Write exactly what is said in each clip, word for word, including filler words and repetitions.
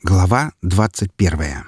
Глава двадцать первая.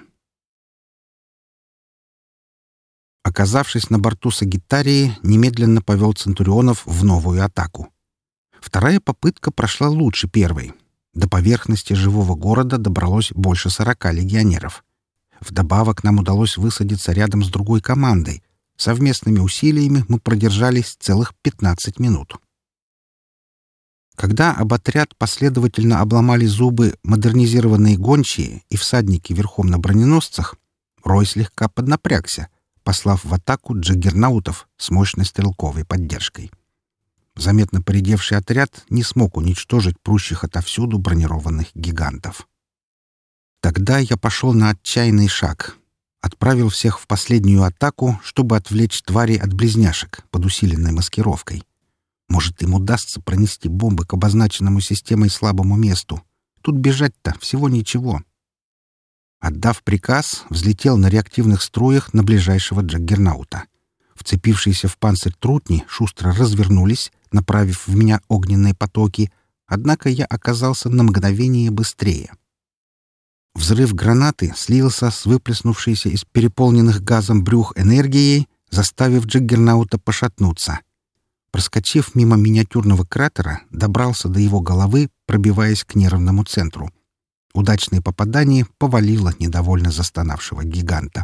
Оказавшись на борту Сагитарии, немедленно повел Центурионов в новую атаку. Вторая попытка прошла лучше первой. До поверхности живого города добралось больше сорока легионеров. Вдобавок нам удалось высадиться рядом с другой командой. Совместными усилиями мы продержались целых пятнадцать минут. Когда об отряд последовательно обломали зубы модернизированные гончие и всадники верхом на броненосцах, Рой слегка поднапрягся, послав в атаку джаггернаутов с мощной стрелковой поддержкой. Заметно поредевший отряд не смог уничтожить прущих отовсюду бронированных гигантов. Тогда я пошел на отчаянный шаг. Отправил всех в последнюю атаку, чтобы отвлечь тварей от близняшек под усиленной маскировкой. Может, им удастся пронести бомбы к обозначенному системой слабому месту. Тут бежать-то всего ничего. Отдав приказ, взлетел на реактивных струях на ближайшего джаггернаута. Вцепившиеся в панцирь трутни шустро развернулись, направив в меня огненные потоки, однако я оказался на мгновение быстрее. Взрыв гранаты слился с выплеснувшейся из переполненных газом брюх энергией, заставив джаггернаута пошатнуться. Проскочив мимо миниатюрного кратера, добрался до его головы, пробиваясь к нервному центру. Удачное попадание повалило недовольно застонавшего гиганта.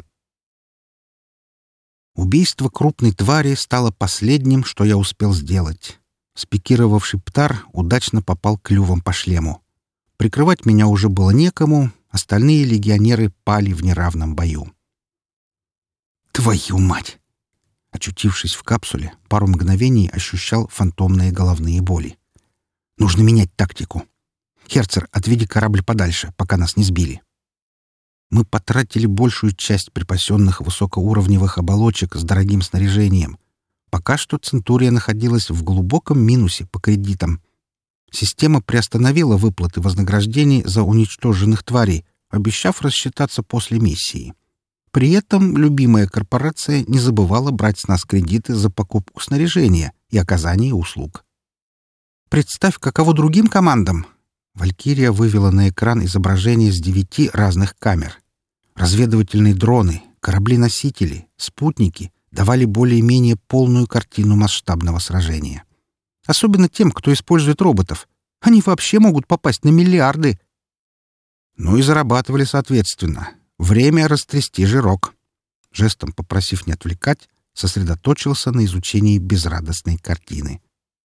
Убийство крупной твари стало последним, что я успел сделать. Спикировавший птар удачно попал клювом по шлему. Прикрывать меня уже было некому, остальные легионеры пали в неравном бою. «Твою мать!» Очутившись в капсуле, пару мгновений ощущал фантомные головные боли. Нужно менять тактику. Херцер, отведи корабль подальше, пока нас не сбили. Мы потратили большую часть припасенных высокоуровневых оболочек с дорогим снаряжением. Пока что Центурия находилась в глубоком минусе по кредитам. Система приостановила выплаты вознаграждений за уничтоженных тварей, обещав рассчитаться после миссии. При этом любимая корпорация не забывала брать с нас кредиты за покупку снаряжения и оказание услуг. Представь, каково другим командам. Валькирия вывела на экран изображение с девяти разных камер. Разведывательные дроны, корабли-носители, спутники давали более-менее полную картину масштабного сражения. Особенно тем, кто использует роботов. Они вообще могут попасть на миллиарды. Ну и зарабатывали соответственно. Время растрясти жирок. Жестом попросив не отвлекать, сосредоточился на изучении безрадостной картины.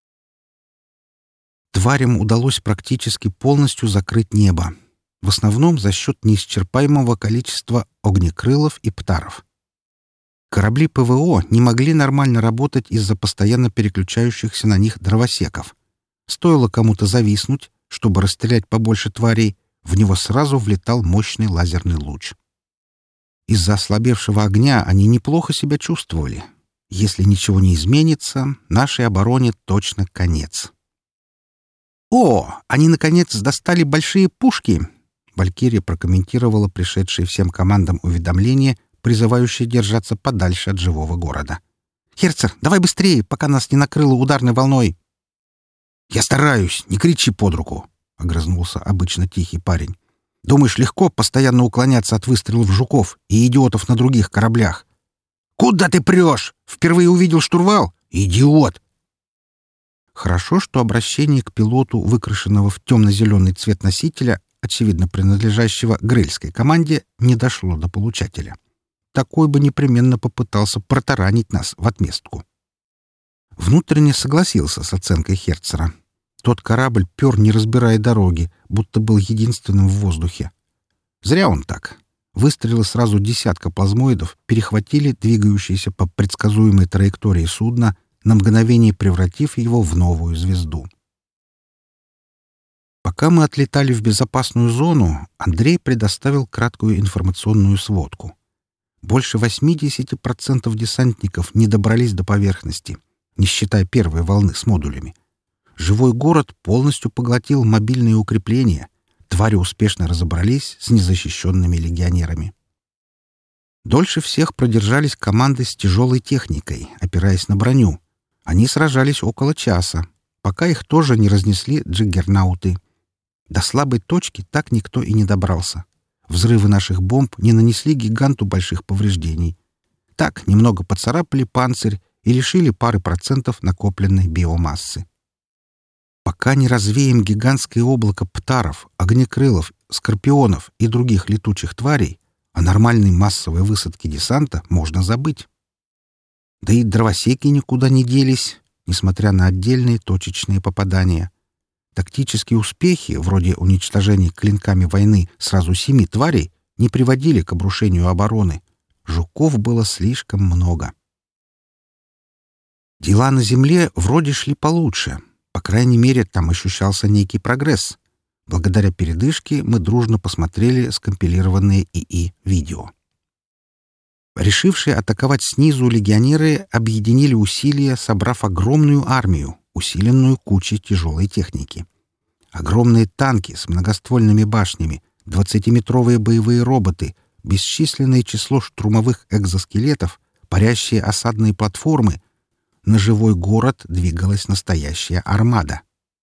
Тварям удалось практически полностью закрыть небо, в основном за счет неисчерпаемого количества огнекрылов и птаров. Корабли ПВО не могли нормально работать из-за постоянно переключающихся на них дровосеков. Стоило кому-то зависнуть, чтобы расстрелять побольше тварей, в него сразу влетал мощный лазерный луч. Из-за ослабевшего огня они неплохо себя чувствовали. Если ничего не изменится, нашей обороне точно конец. «О, они, наконец, достали большие пушки!» Валькирия прокомментировала пришедшие всем командам уведомление, призывающее держаться подальше от живого города. «Херцер, давай быстрее, пока нас не накрыло ударной волной!» «Я стараюсь, не кричи под руку!» — огрызнулся обычно тихий парень. «Думаешь, легко постоянно уклоняться от выстрелов жуков и идиотов на других кораблях? Куда ты прешь? Впервые увидел штурвал? Идиот!» Хорошо, что обращение к пилоту, выкрашенного в темно-зеленый цвет носителя, очевидно принадлежащего грельской команде, не дошло до получателя. Такой бы непременно попытался протаранить нас в отместку. Внутренне согласился с оценкой Херцера. Тот корабль пер, не разбирая дороги, будто был единственным в воздухе. Зря он так. Выстрелы сразу десятка плазмоидов перехватили двигающееся по предсказуемой траектории судна, на мгновение превратив его в новую звезду. Пока мы отлетали в безопасную зону, Андрей предоставил краткую информационную сводку. Больше восемьдесят процентов десантников не добрались до поверхности, не считая первой волны с модулями. Живой город полностью поглотил мобильные укрепления. Твари успешно разобрались с незащищенными легионерами. Дольше всех продержались команды с тяжелой техникой, опираясь на броню. Они сражались около часа, пока их тоже не разнесли джаггернауты. До слабой точки так никто и не добрался. Взрывы наших бомб не нанесли гиганту больших повреждений. Так, немного поцарапали панцирь и лишили пары процентов накопленной биомассы. Пока не развеем гигантское облако птаров, огнекрылов, скорпионов и других летучих тварей, о нормальной массовой высадке десанта можно забыть. Да и дровосеки никуда не делись, несмотря на отдельные точечные попадания. Тактические успехи, вроде уничтожения клинками войны сразу семи тварей, не приводили к обрушению обороны. Жуков было слишком много. Дела на земле вроде шли получше. По крайней мере, там ощущался некий прогресс. Благодаря передышке мы дружно посмотрели скомпилированные ИИ видео. Решившие атаковать снизу легионеры объединили усилия, собрав огромную армию, усиленную кучей тяжелой техники. Огромные танки с многоствольными башнями, двадцатиметровые боевые роботы, бесчисленное число штурмовых экзоскелетов, парящие осадные платформы. На живой город двигалась настоящая армада.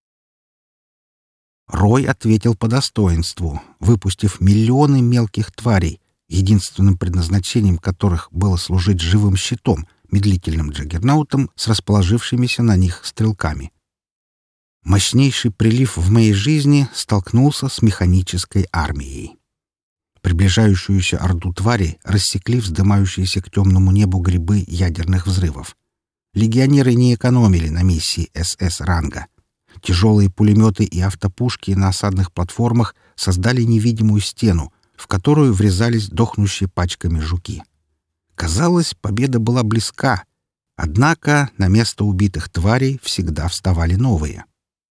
Рой ответил по достоинству, выпустив миллионы мелких тварей, единственным предназначением которых было служить живым щитом, медлительным джаггернаутом с расположившимися на них стрелками. Мощнейший прилив в моей жизни столкнулся с механической армией. Приближающуюся орду тварей рассекли вздымающиеся к темному небу грибы ядерных взрывов. Легионеры не экономили на миссии СС-ранга. Тяжелые пулеметы и автопушки на осадных платформах создали невидимую стену, в которую врезались дохнущие пачками жуки. Казалось, победа была близка, однако на место убитых тварей всегда вставали новые.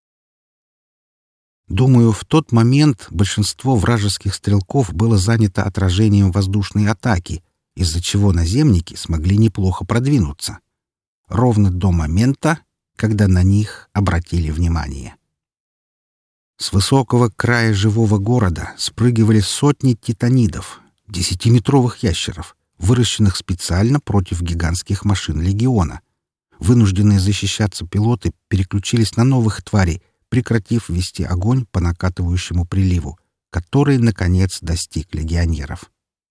Думаю, в тот момент большинство вражеских стрелков было занято отражением воздушной атаки, из-за чего наземники смогли неплохо продвинуться. Ровно до момента, когда на них обратили внимание. С высокого края живого города спрыгивали сотни титанидов, десятиметровых ящеров, выращенных специально против гигантских машин легиона. Вынужденные защищаться пилоты переключились на новых тварей, прекратив вести огонь по накатывающему приливу, который, наконец, достиг легионеров.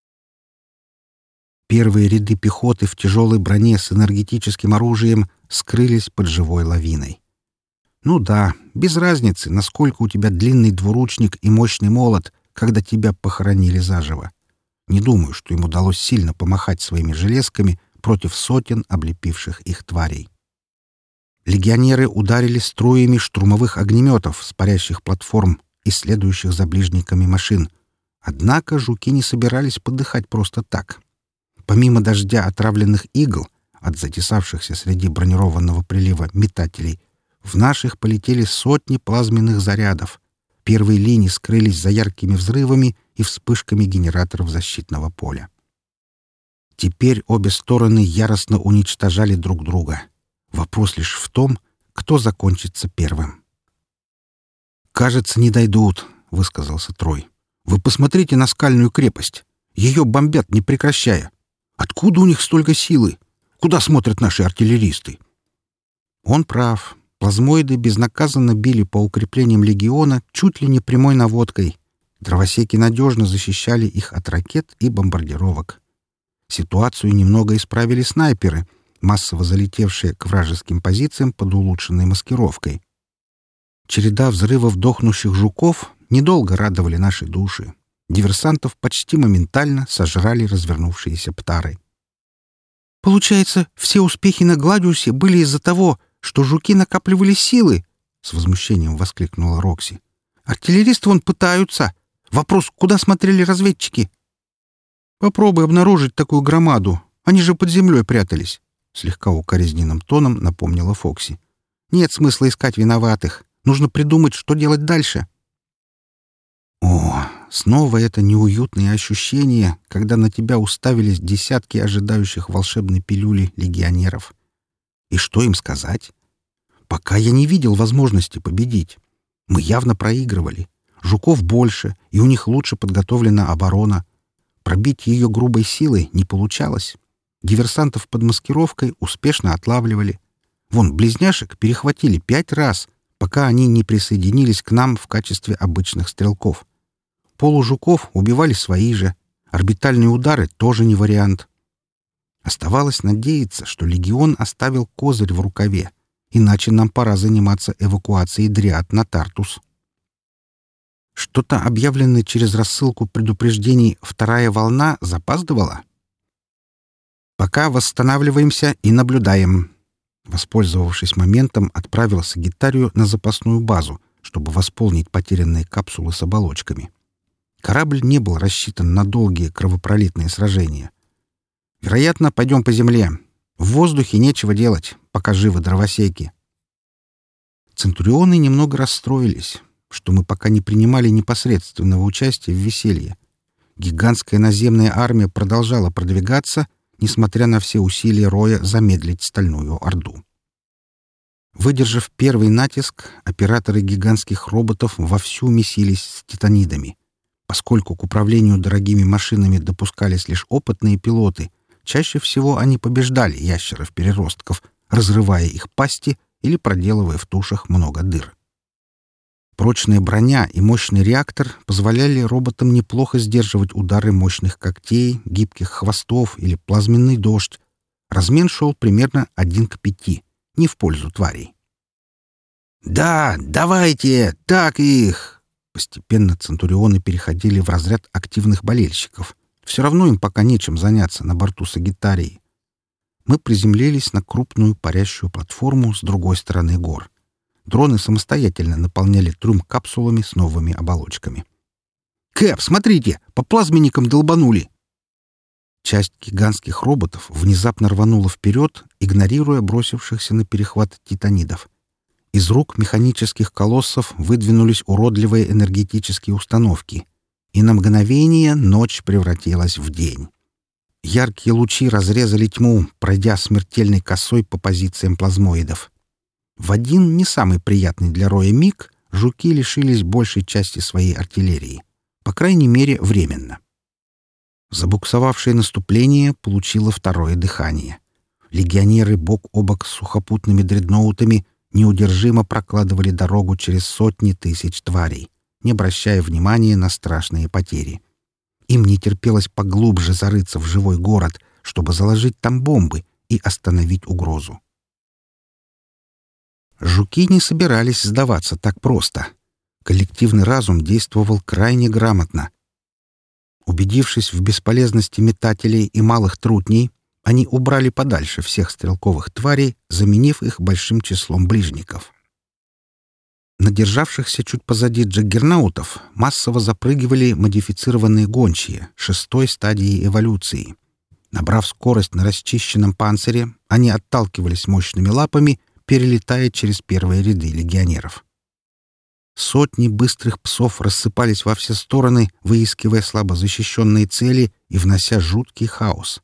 Первые ряды пехоты в тяжелой броне с энергетическим оружием скрылись под живой лавиной. Ну да, без разницы, насколько у тебя длинный двуручник и мощный молот, когда тебя похоронили заживо. Не думаю, что им удалось сильно помахать своими железками против сотен облепивших их тварей. Легионеры ударили струями штурмовых огнеметов с парящих платформ и следующих за ближниками машин. Однако жуки не собирались подыхать просто так. Помимо дождя отравленных игл, от затесавшихся среди бронированного прилива метателей, в наших полетели сотни плазменных зарядов. Первые линии скрылись за яркими взрывами и вспышками генераторов защитного поля. Теперь обе стороны яростно уничтожали друг друга. Вопрос лишь в том, кто закончится первым. «Кажется, не дойдут», — высказался Трой. «Вы посмотрите на скальную крепость. Ее бомбят, не прекращая. Откуда у них столько силы? Куда смотрят наши артиллеристы?» Он прав. Плазмоиды безнаказанно били по укреплениям легиона чуть ли не прямой наводкой. Дровосеки надежно защищали их от ракет и бомбардировок. Ситуацию немного исправили снайперы, массово залетевшие к вражеским позициям под улучшенной маскировкой. Череда взрывов дохнущих жуков недолго радовали наши души. Диверсантов почти моментально сожрали развернувшиеся птары. «Получается, все успехи на Гладиусе были из-за того, что жуки накапливали силы?» — с возмущением воскликнула Рокси. «Артиллеристы вон пытаются. Вопрос, куда смотрели разведчики?» «Попробуй обнаружить такую громаду. Они же под землей прятались», — слегка укоризненным тоном напомнила Фокси. «Нет смысла искать виноватых. Нужно придумать, что делать дальше». О, снова это неуютное ощущение, когда на тебя уставились десятки ожидающих волшебной пилюли легионеров. И что им сказать? Пока я не видел возможности победить. Мы явно проигрывали. Жуков больше, и у них лучше подготовлена оборона. Пробить ее грубой силой не получалось. Диверсантов под маскировкой успешно отлавливали. Вон, близняшек перехватили пять раз, пока они не присоединились к нам в качестве обычных стрелков. Полужуков убивали свои же. Орбитальные удары тоже не вариант. Оставалось надеяться, что легион оставил козырь в рукаве, иначе нам пора заниматься эвакуацией дриад на Тартус. Что-то объявленное через рассылку предупреждений «Вторая волна» запаздывала? Пока восстанавливаемся и наблюдаем. Воспользовавшись моментом, отправил Сагитарию на запасную базу, чтобы восполнить потерянные капсулы с оболочками. Корабль не был рассчитан на долгие кровопролитные сражения. Вероятно, пойдем по земле. В воздухе нечего делать, пока живы дровосеки. Центурионы немного расстроились, что мы пока не принимали непосредственного участия в веселье. Гигантская наземная армия продолжала продвигаться, несмотря на все усилия Роя замедлить Стальную Орду. Выдержав первый натиск, операторы гигантских роботов вовсю месились с титанидами. Поскольку к управлению дорогими машинами допускались лишь опытные пилоты, чаще всего они побеждали ящеров-переростков, разрывая их пасти или проделывая в тушах много дыр. Прочная броня и мощный реактор позволяли роботам неплохо сдерживать удары мощных когтей, гибких хвостов или плазменный дождь. Размен шел примерно один к пяти, не в пользу тварей. «Да, давайте! Так их!» Постепенно центурионы переходили в разряд активных болельщиков. Все равно им пока нечем заняться на борту Сагитарии. Мы приземлились на крупную парящую платформу с другой стороны гор. Дроны самостоятельно наполняли трюм капсулами с новыми оболочками. «Кэп, смотрите! По плазменникам долбанули!» Часть гигантских роботов внезапно рванула вперед, игнорируя бросившихся на перехват титанидов. Из рук механических колоссов выдвинулись уродливые энергетические установки, и на мгновение ночь превратилась в день. Яркие лучи разрезали тьму, пройдя смертельной косой по позициям плазмоидов. В один не самый приятный для Роя миг жуки лишились большей части своей артиллерии, по крайней мере, временно. Забуксовавшее наступление получило второе дыхание. Легионеры бок о бок с сухопутными дредноутами неудержимо прокладывали дорогу через сотни тысяч тварей, не обращая внимания на страшные потери. Им не терпелось поглубже зарыться в живой город, чтобы заложить там бомбы и остановить угрозу. Жуки не собирались сдаваться так просто. Коллективный разум действовал крайне грамотно. Убедившись в бесполезности метателей и малых трутней, они убрали подальше всех стрелковых тварей, заменив их большим числом ближников. На державшихся чуть позади джаггернаутов массово запрыгивали модифицированные гончие шестой стадии эволюции. Набрав скорость на расчищенном панцире, они отталкивались мощными лапами, перелетая через первые ряды легионеров. Сотни быстрых псов рассыпались во все стороны, выискивая слабо защищенные цели и внося жуткий хаос.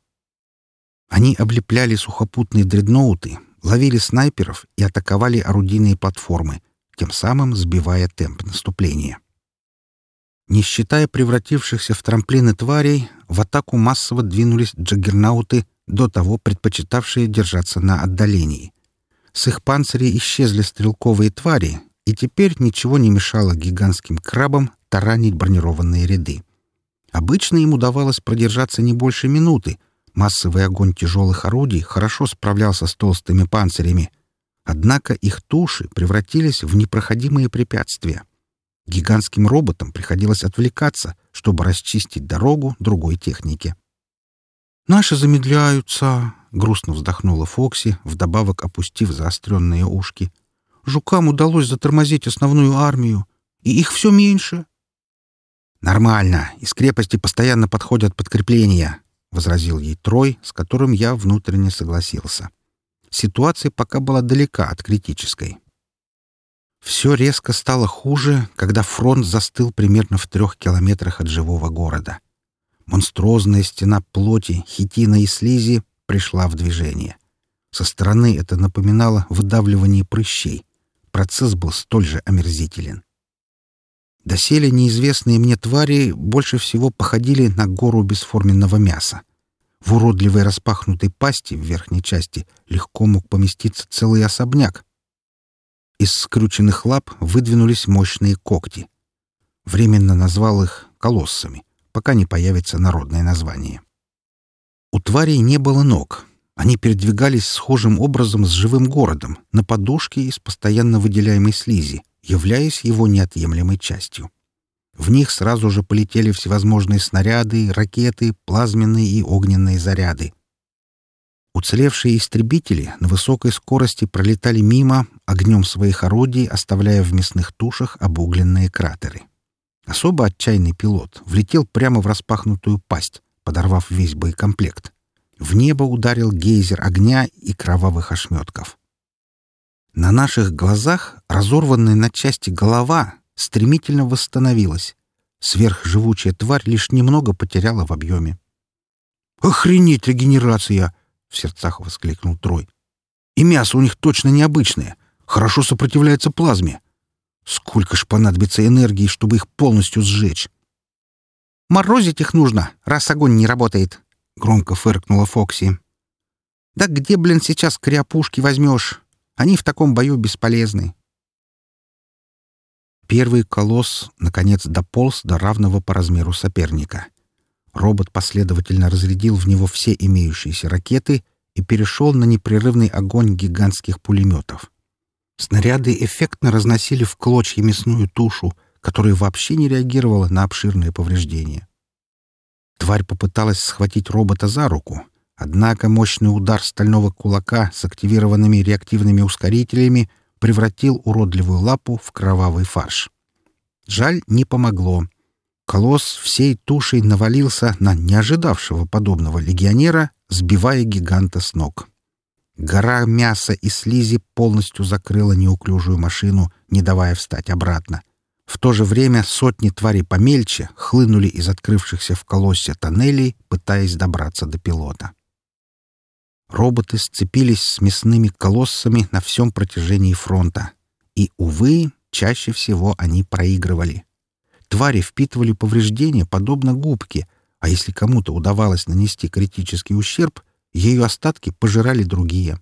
Они облепляли сухопутные дредноуты, ловили снайперов и атаковали орудийные платформы, тем самым сбивая темп наступления. Не считая превратившихся в трамплины тварей, в атаку массово двинулись джаггернауты, до того предпочитавшие держаться на отдалении. С их панцирей исчезли стрелковые твари, и теперь ничего не мешало гигантским крабам таранить бронированные ряды. Обычно им удавалось продержаться не больше минуты. Массовый огонь тяжелых орудий хорошо справлялся с толстыми панцирями. Однако их туши превратились в непроходимые препятствия. Гигантским роботам приходилось отвлекаться, чтобы расчистить дорогу другой технике. «Наши замедляются», — грустно вздохнула Фокси, вдобавок опустив заостренные ушки. «Жукам удалось затормозить основную армию, и их все меньше». «Нормально, из крепости постоянно подходят подкрепления», — возразил ей Трой, с которым я внутренне согласился. Ситуация пока была далека от критической. Все резко стало хуже, когда фронт застыл примерно в трех километрах от живого города. Монструозная стена плоти, хитина и слизи пришла в движение. Со стороны это напоминало выдавливание прыщей. Процесс был столь же омерзителен. Доселе неизвестные мне твари больше всего походили на гору бесформенного мяса. В уродливой распахнутой пасти в верхней части легко мог поместиться целый особняк. Из скрюченных лап выдвинулись мощные когти. Временно назвал их колоссами, пока не появится народное название. У тварей не было ног. Они передвигались схожим образом с живым городом, на подушке из постоянно выделяемой слизи, являясь его неотъемлемой частью. В них сразу же полетели всевозможные снаряды, ракеты, плазменные и огненные заряды. Уцелевшие истребители на высокой скорости пролетали мимо, огнем своих орудий оставляя в мясных тушах обугленные кратеры. Особо отчаянный пилот влетел прямо в распахнутую пасть, подорвав весь боекомплект. В небо ударил гейзер огня и кровавых ошметков. На наших глазах разорванная на части голова стремительно восстановилась. Сверхживучая тварь лишь немного потеряла в объеме. «Охренеть регенерация!» — в сердцах воскликнул Трой. «И мясо у них точно необычное. Хорошо сопротивляется плазме. Сколько ж понадобится энергии, чтобы их полностью сжечь?» «Морозить их нужно, раз огонь не работает», — громко фыркнула Фокси. «Да где, блин, сейчас кряпушки возьмешь? Они в таком бою бесполезны». Первый колосс, наконец, дополз до равного по размеру соперника. Робот последовательно разрядил в него все имеющиеся ракеты и перешел на непрерывный огонь гигантских пулеметов. Снаряды эффектно разносили в клочья мясную тушу, которая вообще не реагировала на обширные повреждения. Тварь попыталась схватить робота за руку, однако мощный удар стального кулака с активированными реактивными ускорителями превратил уродливую лапу в кровавый фарш. Жаль, не помогло. Колосс всей тушей навалился на неожидавшего подобного легионера, сбивая гиганта с ног. Гора мяса и слизи полностью закрыла неуклюжую машину, не давая встать обратно. В то же время сотни тварей помельче хлынули из открывшихся в колоссе тоннелей, пытаясь добраться до пилота. Роботы сцепились с мясными колоссами на всем протяжении фронта. И, увы, чаще всего они проигрывали. Твари впитывали повреждения, подобно губке, а если кому-то удавалось нанести критический ущерб, ее остатки пожирали другие.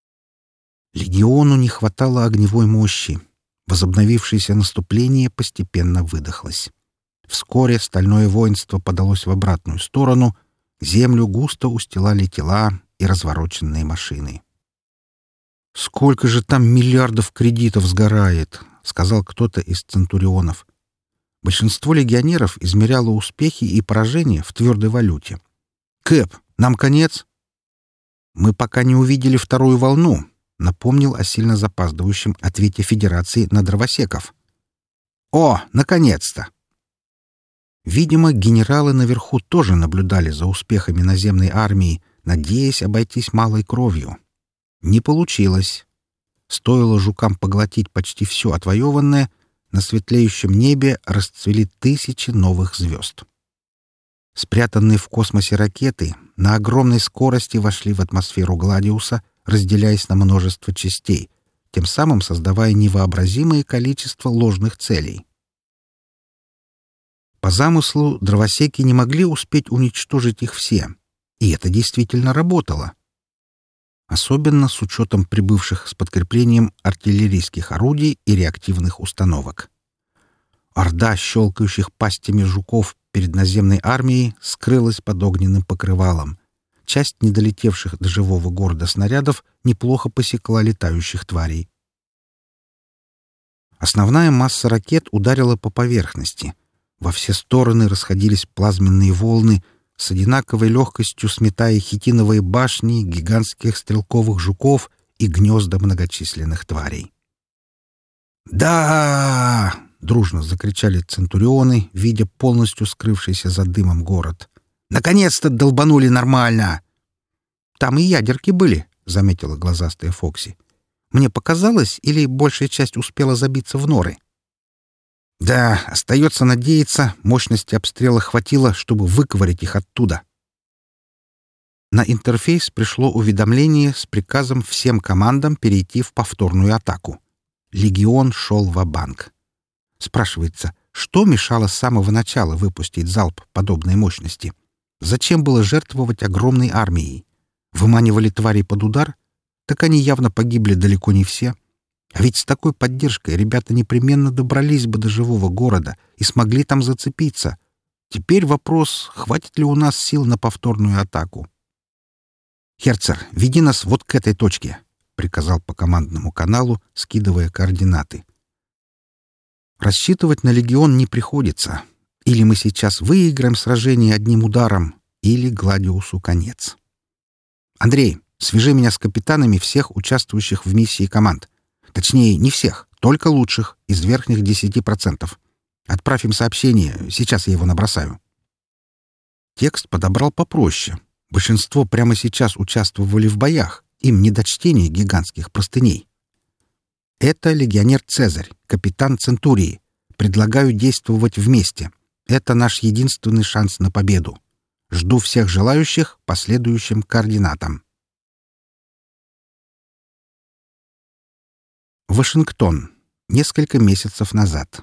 Легиону не хватало огневой мощи. Возобновившееся наступление постепенно выдохлось. Вскоре стальное воинство подалось в обратную сторону, землю густо устилали тела и развороченные машины. «Сколько же там миллиардов кредитов сгорает!» — сказал кто-то из центурионов. Большинство легионеров измеряло успехи и поражения в твердой валюте. «Кэп, нам конец?» «Мы пока не увидели вторую волну», — напомнил о сильно запаздывающем ответе Федерации на дровосеков. «О, наконец-то!» Видимо, генералы наверху тоже наблюдали за успехами наземной армии, надеясь обойтись малой кровью. Не получилось. Стоило жукам поглотить почти все отвоеванное, на светлеющем небе расцвели тысячи новых звезд. Спрятанные в космосе ракеты на огромной скорости вошли в атмосферу Гладиуса, разделяясь на множество частей, тем самым создавая невообразимое количество ложных целей. По замыслу, дровосеки не могли успеть уничтожить их все, и это действительно работало. Особенно с учетом прибывших с подкреплением артиллерийских орудий и реактивных установок. Орда щелкающих пастями жуков перед наземной армией скрылась под огненным покрывалом. Часть недолетевших до живого города снарядов неплохо посекла летающих тварей. Основная масса ракет ударила по поверхности. Во все стороны расходились плазменные волны, с одинаковой легкостью сметая хитиновые башни, гигантских стрелковых жуков и гнезда многочисленных тварей. «Да!» — дружно закричали центурионы, видя полностью скрывшийся за дымом город. «Наконец-то долбанули нормально!» «Там и ядерки были», — заметила глазастая Фокси. «Мне показалось, или большая часть успела забиться в норы?» «Да, остается надеяться, мощности обстрела хватило, чтобы выковырять их оттуда». На интерфейс пришло уведомление с приказом всем командам перейти в повторную атаку. Легион шел ва-банк. Спрашивается, что мешало с самого начала выпустить залп подобной мощности? Зачем было жертвовать огромной армией? Выманивали тварей под удар? Так они явно погибли далеко не все. А ведь с такой поддержкой ребята непременно добрались бы до живого города и смогли там зацепиться. Теперь вопрос, хватит ли у нас сил на повторную атаку. «Херцер, веди нас вот к этой точке», — приказал по командному каналу, скидывая координаты. Рассчитывать на легион не приходится. Или мы сейчас выиграем сражение одним ударом, или Гладиусу конец. «Андрей, свяжи меня с капитанами всех участвующих в миссии команд. Точнее, не всех, только лучших, из верхних десяти процентов. Отправь им сообщение, сейчас я его набросаю». Текст подобрал попроще. Большинство прямо сейчас участвовали в боях, им не до чтения гигантских простыней. «Это легионер Цезарь, капитан Центурии. Предлагаю действовать вместе. Это наш единственный шанс на победу. Жду всех желающих по следующим координатам». Вашингтон. Несколько месяцев назад.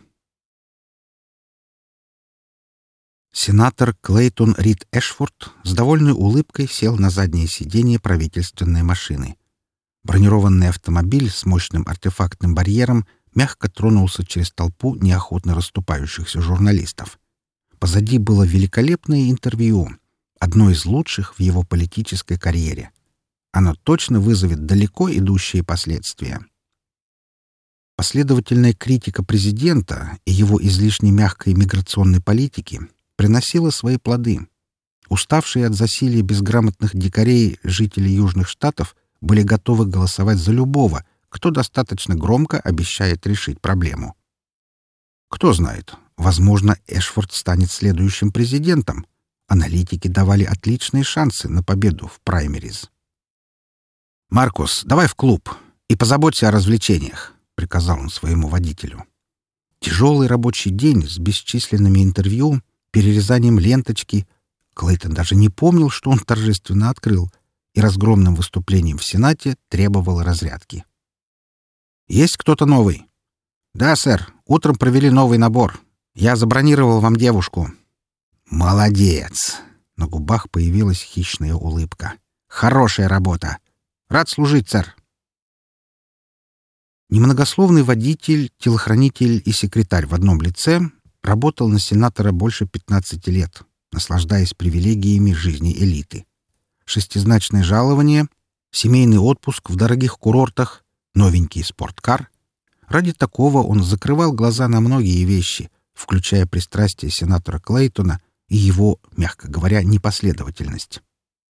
Сенатор Клейтон Рид Эшфорд с довольной улыбкой сел на заднее сиденье правительственной машины. Бронированный автомобиль с мощным артефактным барьером мягко тронулся через толпу неохотно расступающихся журналистов. Позади было великолепное интервью, одно из лучших в его политической карьере. Оно точно вызовет далеко идущие последствия. Последовательная критика президента и его излишне мягкой миграционной политики приносила свои плоды. Уставшие от засилия безграмотных дикарей жители Южных Штатов были готовы голосовать за любого, кто достаточно громко обещает решить проблему. Кто знает, возможно, Эшфорд станет следующим президентом. Аналитики давали отличные шансы на победу в праймериз. «Маркус, давай в клуб и позаботься о развлечениях», — приказал он своему водителю. Тяжелый рабочий день с бесчисленными интервью, перерезанием ленточки. Клейтон даже не помнил, что он торжественно открыл, и разгромным выступлением в Сенате требовал разрядки. «Есть кто-то новый?» «Да, сэр. Утром провели новый набор. Я забронировал вам девушку». «Молодец!» На губах появилась хищная улыбка. «Хорошая работа! Рад служить, сэр!» Немногословный водитель, телохранитель и секретарь в одном лице работал на сенатора больше пятнадцати лет, наслаждаясь привилегиями жизни элиты. Шестизначное жалование, семейный отпуск в дорогих курортах, новенький спорткар. Ради такого он закрывал глаза на многие вещи, включая пристрастие сенатора Клейтона и его, мягко говоря, непоследовательность.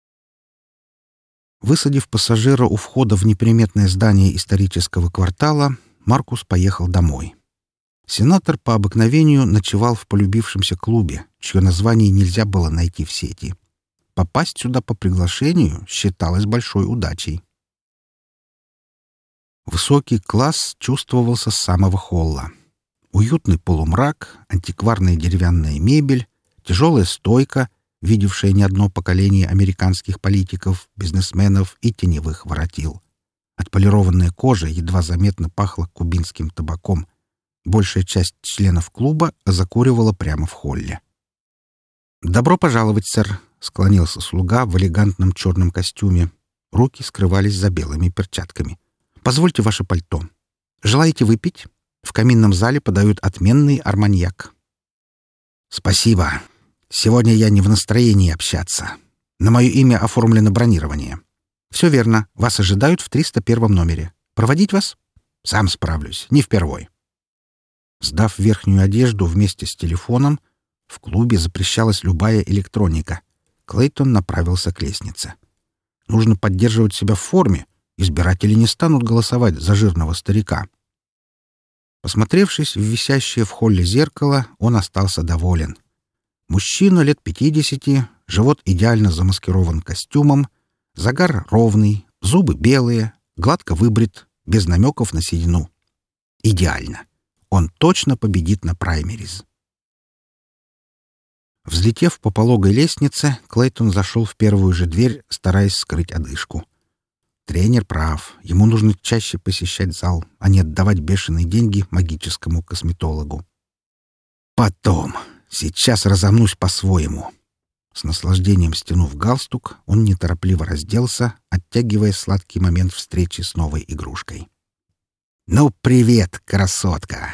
Высадив пассажира у входа в неприметное здание исторического квартала, Маркус поехал домой. Сенатор по обыкновению ночевал в полюбившемся клубе, чье название нельзя было найти в сети. Попасть сюда по приглашению считалось большой удачей. Высокий класс чувствовался с самого холла. Уютный полумрак, антикварная деревянная мебель, тяжелая стойка, видевшая не одно поколение американских политиков, бизнесменов и теневых воротил. Отполированная кожа едва заметно пахла кубинским табаком. Большая часть членов клуба закуривала прямо в холле. «Добро пожаловать, сэр», — склонился слуга в элегантном черном костюме. Руки скрывались за белыми перчатками. «Позвольте ваше пальто. Желаете выпить? В каминном зале подают отменный арманьяк». «Спасибо. Сегодня я не в настроении общаться. На мое имя оформлено бронирование». «Все верно. Вас ожидают в триста первом номере. Проводить вас?» «Сам справлюсь. Не впервой». Сдав верхнюю одежду вместе с телефоном, в клубе запрещалась любая электроника. Клейтон направился к лестнице. Нужно поддерживать себя в форме. Избиратели не станут голосовать за жирного старика. Посмотревшись в висящее в холле зеркало, он остался доволен. Мужчина лет пятидесяти, живот идеально замаскирован костюмом, загар ровный, зубы белые, гладко выбрит, без намеков на седину. Идеально. Он точно победит на праймериз. Взлетев по пологой лестнице, Клейтон зашел в первую же дверь, стараясь скрыть одышку. Тренер прав. Ему нужно чаще посещать зал, а не отдавать бешеные деньги магическому косметологу. Потом. Сейчас разомнусь по-своему. С наслаждением стянув галстук, он неторопливо разделся, оттягивая сладкий момент встречи с новой игрушкой. «Ну, привет, красотка!»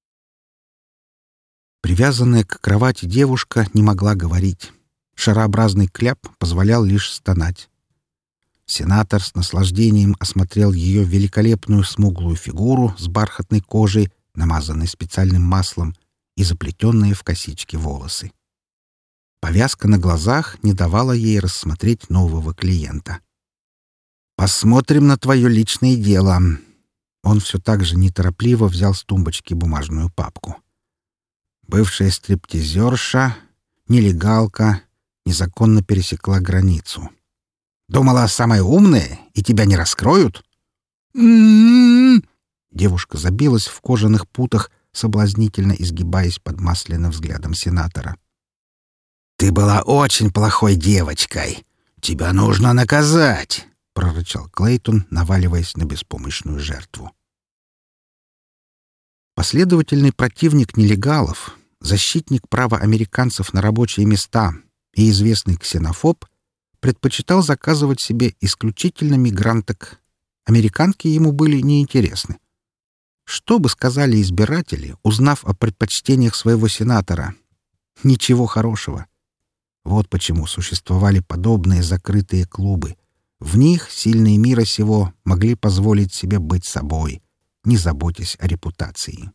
Привязанная к кровати девушка не могла говорить. Шарообразный кляп позволял лишь стонать. Сенатор с наслаждением осмотрел ее великолепную смуглую фигуру с бархатной кожей, намазанной специальным маслом, и заплетенные в косички волосы. Повязка на глазах не давала ей рассмотреть нового клиента. «Посмотрим на твое личное дело». Он все так же неторопливо взял с тумбочки бумажную папку. Бывшая стриптизерша, нелегалка, незаконно пересекла границу. «Думала, самая умная, и тебя не раскроют?» «М-м-м!» Девушка забилась в кожаных путах, соблазнительно изгибаясь под масляным взглядом сенатора. «Ты была очень плохой девочкой. Тебя нужно наказать!» — прорычал Клейтон, наваливаясь на беспомощную жертву. Последовательный противник нелегалов, защитник права американцев на рабочие места и известный ксенофоб предпочитал заказывать себе исключительно мигранток. Американки ему были неинтересны. Что бы сказали избиратели, узнав о предпочтениях своего сенатора? Ничего хорошего. Вот почему существовали подобные закрытые клубы. В них сильные мира сего могли позволить себе быть собой, не заботясь о репутации.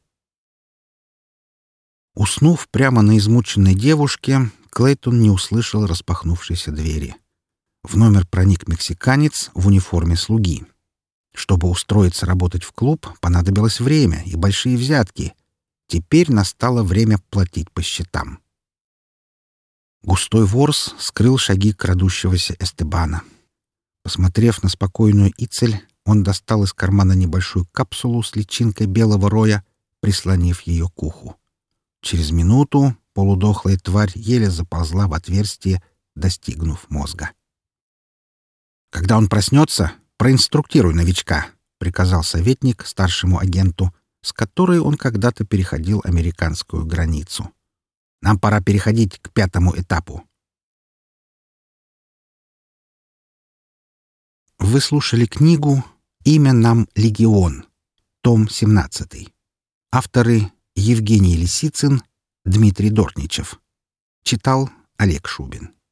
Уснув прямо на измученной девушке, Клейтон не услышал распахнувшейся двери. В номер проник мексиканец в униформе слуги. Чтобы устроиться работать в клуб, понадобилось время и большие взятки. Теперь настало время платить по счетам. Густой ворс скрыл шаги крадущегося Эстебана. Посмотрев на спокойную Ицель, он достал из кармана небольшую капсулу с личинкой белого роя, прислонив ее к уху. Через минуту полудохлая тварь еле заползла в отверстие, достигнув мозга. «Когда он проснется, проинструктируй новичка», — приказал советник старшему агенту, с которой он когда-то переходил американскую границу. «Нам пора переходить к пятому этапу». Вы слушали книгу «Имя нам Легион», том семнадцатый. Авторы Евгений Лисицын, Дмитрий Дортничев. Читал Олег Шубин.